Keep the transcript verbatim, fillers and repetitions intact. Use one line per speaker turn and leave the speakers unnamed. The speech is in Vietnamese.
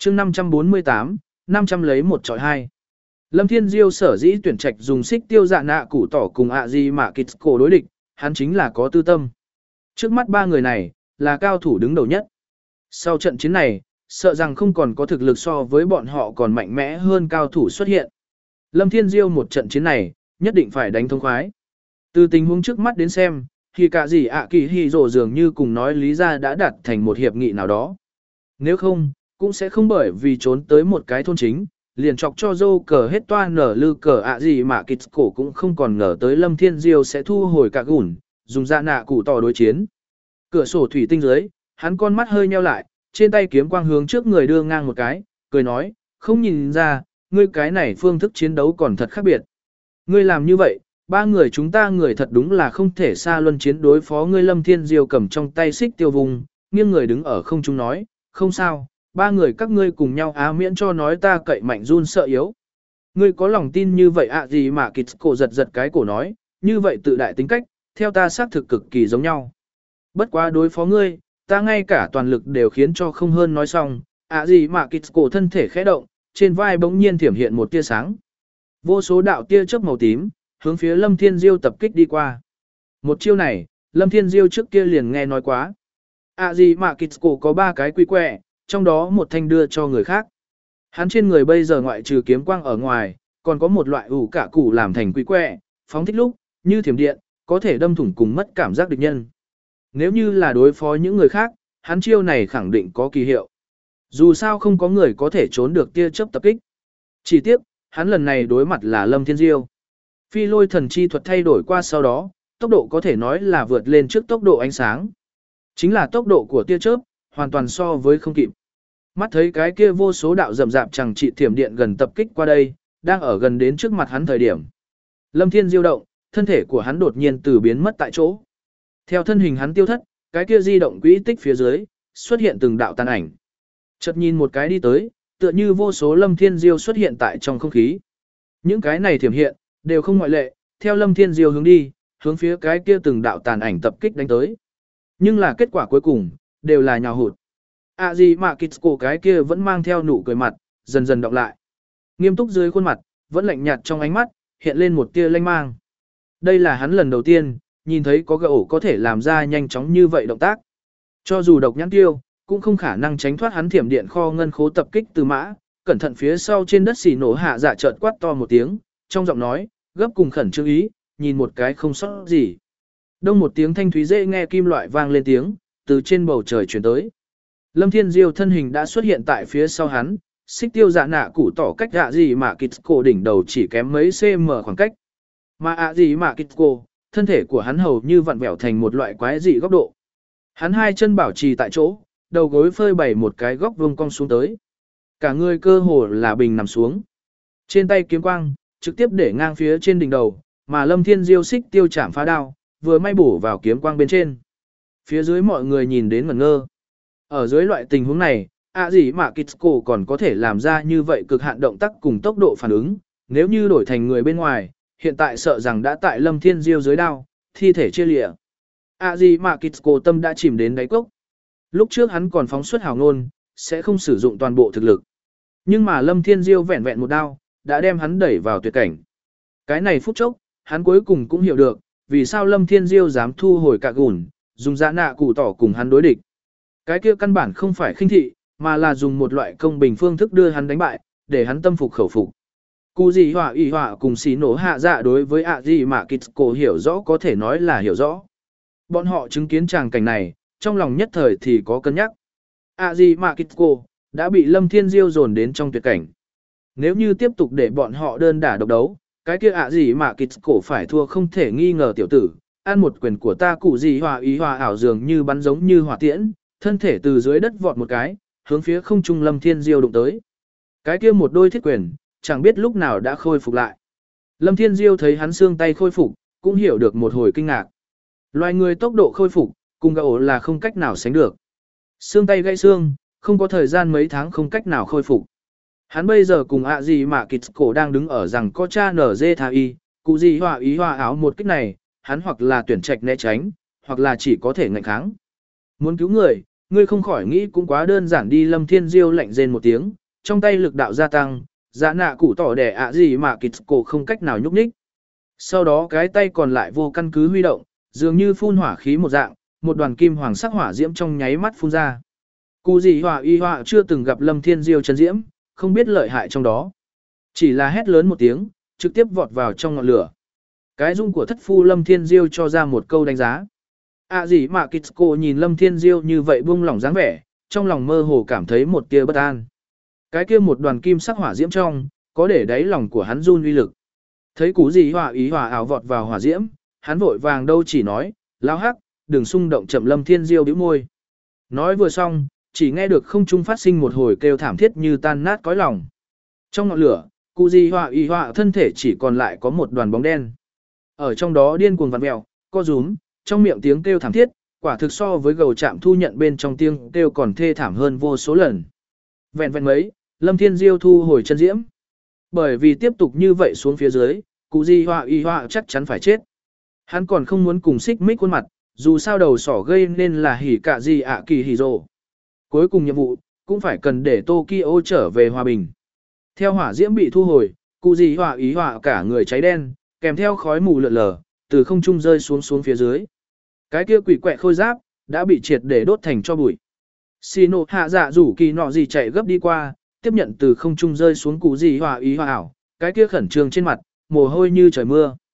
chương năm trăm bốn mươi tám, năm trăm lấy một chọi hai. Lâm Thiên Diêu sở dĩ tuyển trạch dùng xích tiêu dạ nạ củ tỏ cùng ạ gì mà kịch cổ đối địch, hắn chính là có tư tâm. Trước mắt ba người này, là cao thủ đứng đầu nhất. Sau trận chiến này, sợ rằng không còn có thực lực so với bọn họ còn mạnh mẽ hơn cao thủ xuất hiện. Lâm Thiên Diêu một trận chiến này, nhất định phải đánh thông khoái. Từ tình huống trước mắt đến xem, thì cả gì ạ kỳ hy rồ dường như cùng nói lý ra đã đạt thành một hiệp nghị nào đó. Nếu không, cũng sẽ không bởi vì trốn tới một cái thôn chính, liền chọc cho dâu cờ hết toa nở lư cờ ạ gì mà kịch cổ cũng không còn ngờ tới Lâm Thiên Diêu sẽ thu hồi cả gùn, dùng dạ nạ cụ tỏ đối chiến. Cửa sổ thủy tinh dưới, hắn con mắt hơi nheo lại, trên tay kiếm quang hướng trước người đưa ngang một cái, cười nói, không nhìn ra, ngươi cái này phương thức chiến đấu còn thật khác biệt. Ngươi làm như vậy, ba người chúng ta người thật đúng là không thể xa luân chiến đối phó ngươi. Lâm Thiên Diêu cầm trong tay xích tiêu vùng, nghiêng người đứng ở không trung nói, không sao, ba người các ngươi cùng nhau á miễn cho nói ta cậy mạnh run sợ yếu. Ngươi có lòng tin như vậy ạ gì mà kịch cổ giật giật cái cổ nói, như vậy tự đại tính cách, theo ta xác thực cực kỳ giống nhau. Bất quá đối phó ngươi, ta ngay cả toàn lực đều khiến cho không hơn nói xong, ạ gì mà kịch cổ thân thể khẽ động, trên vai bỗng nhiên thiểm hiện một tia sáng. Vô số đạo tia chớp màu tím, hướng phía Lâm Thiên Diêu tập kích đi qua. Một chiêu này, Lâm Thiên Diêu trước kia liền nghe nói quá. ạ gì mà kịch cổ có ba cái quy quẹ, trong đó một thanh đưa cho người khác. Hắn trên người bây giờ ngoại trừ kiếm quang ở ngoài, còn có một loại ủ cả củ làm thành quy quẹ, phóng thích lúc, như thiểm điện, có thể đâm thủng cùng mất cảm giác địch nhân. Nếu như là đối phó những người khác, hắn chiêu này khẳng định có kỳ hiệu. Dù sao không có người có thể trốn được tia chớp tập kích. Chỉ tiếc, hắn lần này đối mặt là Lâm Thiên Diêu. Phi lôi thần chi thuật thay đổi qua sau đó, tốc độ có thể nói là vượt lên trước tốc độ ánh sáng. Chính là tốc độ của tia chớp, hoàn toàn so với không kịp. Mắt thấy cái kia vô số đạo rậm rạp chẳng trị thiểm điện gần tập kích qua đây, đang ở gần đến trước mặt hắn thời điểm. Lâm Thiên Diêu động, thân thể của hắn đột nhiên từ biến mất tại chỗ. Theo thân hình hắn tiêu thất, cái kia di động quỹ tích phía dưới, xuất hiện từng đạo tàn ảnh. Chợt nhìn một cái đi tới, tựa như vô số Lâm Thiên Diêu xuất hiện tại trong không khí. Những cái này thiểm hiện, đều không ngoại lệ, theo Lâm Thiên Diêu hướng đi, hướng phía cái kia từng đạo tàn ảnh tập kích đánh tới. Nhưng là kết quả cuối cùng, đều là nhào hụt. À gì mà kịch cổ cái kia vẫn mang theo nụ cười mặt, dần dần đọc lại. Nghiêm túc dưới khuôn mặt, vẫn lạnh nhạt trong ánh mắt, hiện lên một tia lanh mang. Đây là hắn lần đầu tiên, nhìn thấy có gã ổ có thể làm ra nhanh chóng như vậy động tác. Cho dù độc nhãn tiêu, cũng không khả năng tránh thoát hắn thiểm điện kho ngân khố tập kích từ mã, cẩn thận phía sau trên đất xì nổ hạ dạ chợt quát to một tiếng, trong giọng nói, gấp cùng khẩn trương ý, nhìn một cái không sót gì. Đông một tiếng thanh thúy dễ nghe kim loại vang lên tiếng, từ trên bầu trời truyền tới. Lâm Thiên Diêu thân hình đã xuất hiện tại phía sau hắn, xích tiêu dạ nạ củ tỏ cách ạ gì mà kịch cổ đỉnh đầu chỉ kém mấy cm khoảng cách. Mà ạ gì mà kịch cổ, thân thể của hắn hầu như vặn vẹo thành một loại quái dị góc độ. Hắn hai chân bảo trì tại chỗ, đầu gối phơi bày một cái góc vuông cong xuống tới. Cả người cơ hồ là bình nằm xuống. Trên tay kiếm quang, trực tiếp để ngang phía trên đỉnh đầu, mà Lâm Thiên Diêu xích tiêu chạm phá đao, vừa may bổ vào kiếm quang bên trên. Phía dưới mọi người nhìn đến ngẩn ngơ. Ở dưới loại tình huống này, ạ gì mà Kitsko còn có thể làm ra như vậy cực hạn động tác cùng tốc độ phản ứng, nếu như đổi thành người bên ngoài, hiện tại sợ rằng đã tại Lâm Thiên Diêu dưới đao, thi thể chia lịa. ạ gì mà Kitsko tâm đã chìm đến đáy cốc. Lúc trước hắn còn phóng xuất hào ngôn, sẽ không sử dụng toàn bộ thực lực. Nhưng mà Lâm Thiên Diêu vẹn vẹn một đao, đã đem hắn đẩy vào tuyệt cảnh. Cái này phút chốc, hắn cuối cùng cũng hiểu được, vì sao Lâm Thiên Diêu dám thu hồi cả gùn, dùng dã nạ cụ tỏ cùng hắn đối địch. Cái kia căn bản không phải khinh thị, mà là dùng một loại công bình phương thức đưa hắn đánh bại, để hắn tâm phục khẩu phục. Cụ gì hỏa y hỏa cùng xí nổ hạ dạ đối với ạ gì mà Kitsko hiểu rõ có thể nói là hiểu rõ. Bọn họ chứng kiến tràng cảnh này, trong lòng nhất thời thì có cân nhắc. ạ gì mà Kitsko đã bị Lâm Thiên Diêu dồn đến trong tuyệt cảnh. Nếu như tiếp tục để bọn họ đơn đả độc đấu, cái kia ạ gì mà Kitsko phải thua không thể nghi ngờ tiểu tử. Ăn một quyền của ta cụ gì hỏa ý hỏa ảo dường như bắn giống như hỏa tiễn, thân thể từ dưới đất vọt một cái, hướng phía không trung Lâm Thiên Diêu đụng tới. Cái kia một đôi thiết quyền, chẳng biết lúc nào đã khôi phục lại. Lâm Thiên Diêu thấy hắn xương tay khôi phục, cũng hiểu được một hồi kinh ngạc. Loài người tốc độ khôi phục, cùng gã ổ là không cách nào sánh được. Xương tay gãy xương, không có thời gian mấy tháng không cách nào khôi phục. Hắn bây giờ cùng ạ gì mà Kitsko đang đứng ở rằng có cha nở dê tha y, cụ gì hỏa ý hỏa áo một kích này, hắn hoặc là tuyển trạch né tránh, hoặc là chỉ có thể ngạnh kháng. Muốn cứu người, ngươi không khỏi nghĩ cũng quá đơn giản đi. Lâm Thiên Diêu lạnh rên một tiếng, trong tay lực đạo gia tăng, dạ nạ cụ tỏ đẻ ạ gì mà kịch cổ không cách nào nhúc nhích. Sau đó cái tay còn lại vô căn cứ huy động, dường như phun hỏa khí một dạng, một đoàn kim hoàng sắc hỏa diễm trong nháy mắt phun ra. Cụ gì hỏa y hỏa chưa từng gặp Lâm Thiên Diêu chân diễm, không biết lợi hại trong đó. Chỉ là hét lớn một tiếng, trực tiếp vọt vào trong ngọn lửa. Cái dung của thất phu Lâm Thiên Diêu cho ra một câu đánh giá. À gì mà Kitsko nhìn Lâm Thiên Diêu như vậy buông lỏng dáng vẻ, trong lòng mơ hồ cảm thấy một tia bất an. Cái kia một đoàn kim sắc hỏa diễm trong, có để đáy lòng của hắn run uy lực. Thấy cú gì hỏa ý hỏa ảo vọt vào hỏa diễm, hắn vội vàng đâu chỉ nói, lao hắc, đừng xung động chậm. Lâm Thiên Diêu bĩu môi. Nói vừa xong, chỉ nghe được không trung phát sinh một hồi kêu thảm thiết như tan nát cõi lòng. Trong ngọn lửa, cụ gì hỏa ý hỏa thân thể chỉ còn lại có một đoàn bóng đen. Ở trong đó điên cuồng vặn mèo, co rúm, trong miệng tiếng kêu thảm thiết, quả thực so với gầu chạm thu nhận bên trong tiếng kêu còn thê thảm hơn vô số lần. Vẹn vẹn mấy, Lâm Thiên Diêu thu hồi chân diễm. Bởi vì tiếp tục như vậy xuống phía dưới, cụ di họa y họa chắc chắn phải chết. Hắn còn không muốn cùng xích mích khuôn mặt, dù sao đầu sỏ gây nên là hỉ cả gì ạ kỳ hỉ rồ. Cuối cùng nhiệm vụ, cũng phải cần để Tokyo trở về hòa bình. Theo hỏa diễm bị thu hồi, cụ di họa ý họa cả người cháy đen, kèm theo khói mù lượn lờ, từ không trung rơi xuống xuống phía dưới. Cái kia quỷ quẹ khôi giáp, đã bị triệt để đốt thành cho bụi. Shino hạ dạ rủ kỳ nọ gì chạy gấp đi qua, tiếp nhận từ không trung rơi xuống cụ gì hòa ý hòa ảo, cái kia khẩn trương trên mặt, mồ hôi như trời mưa.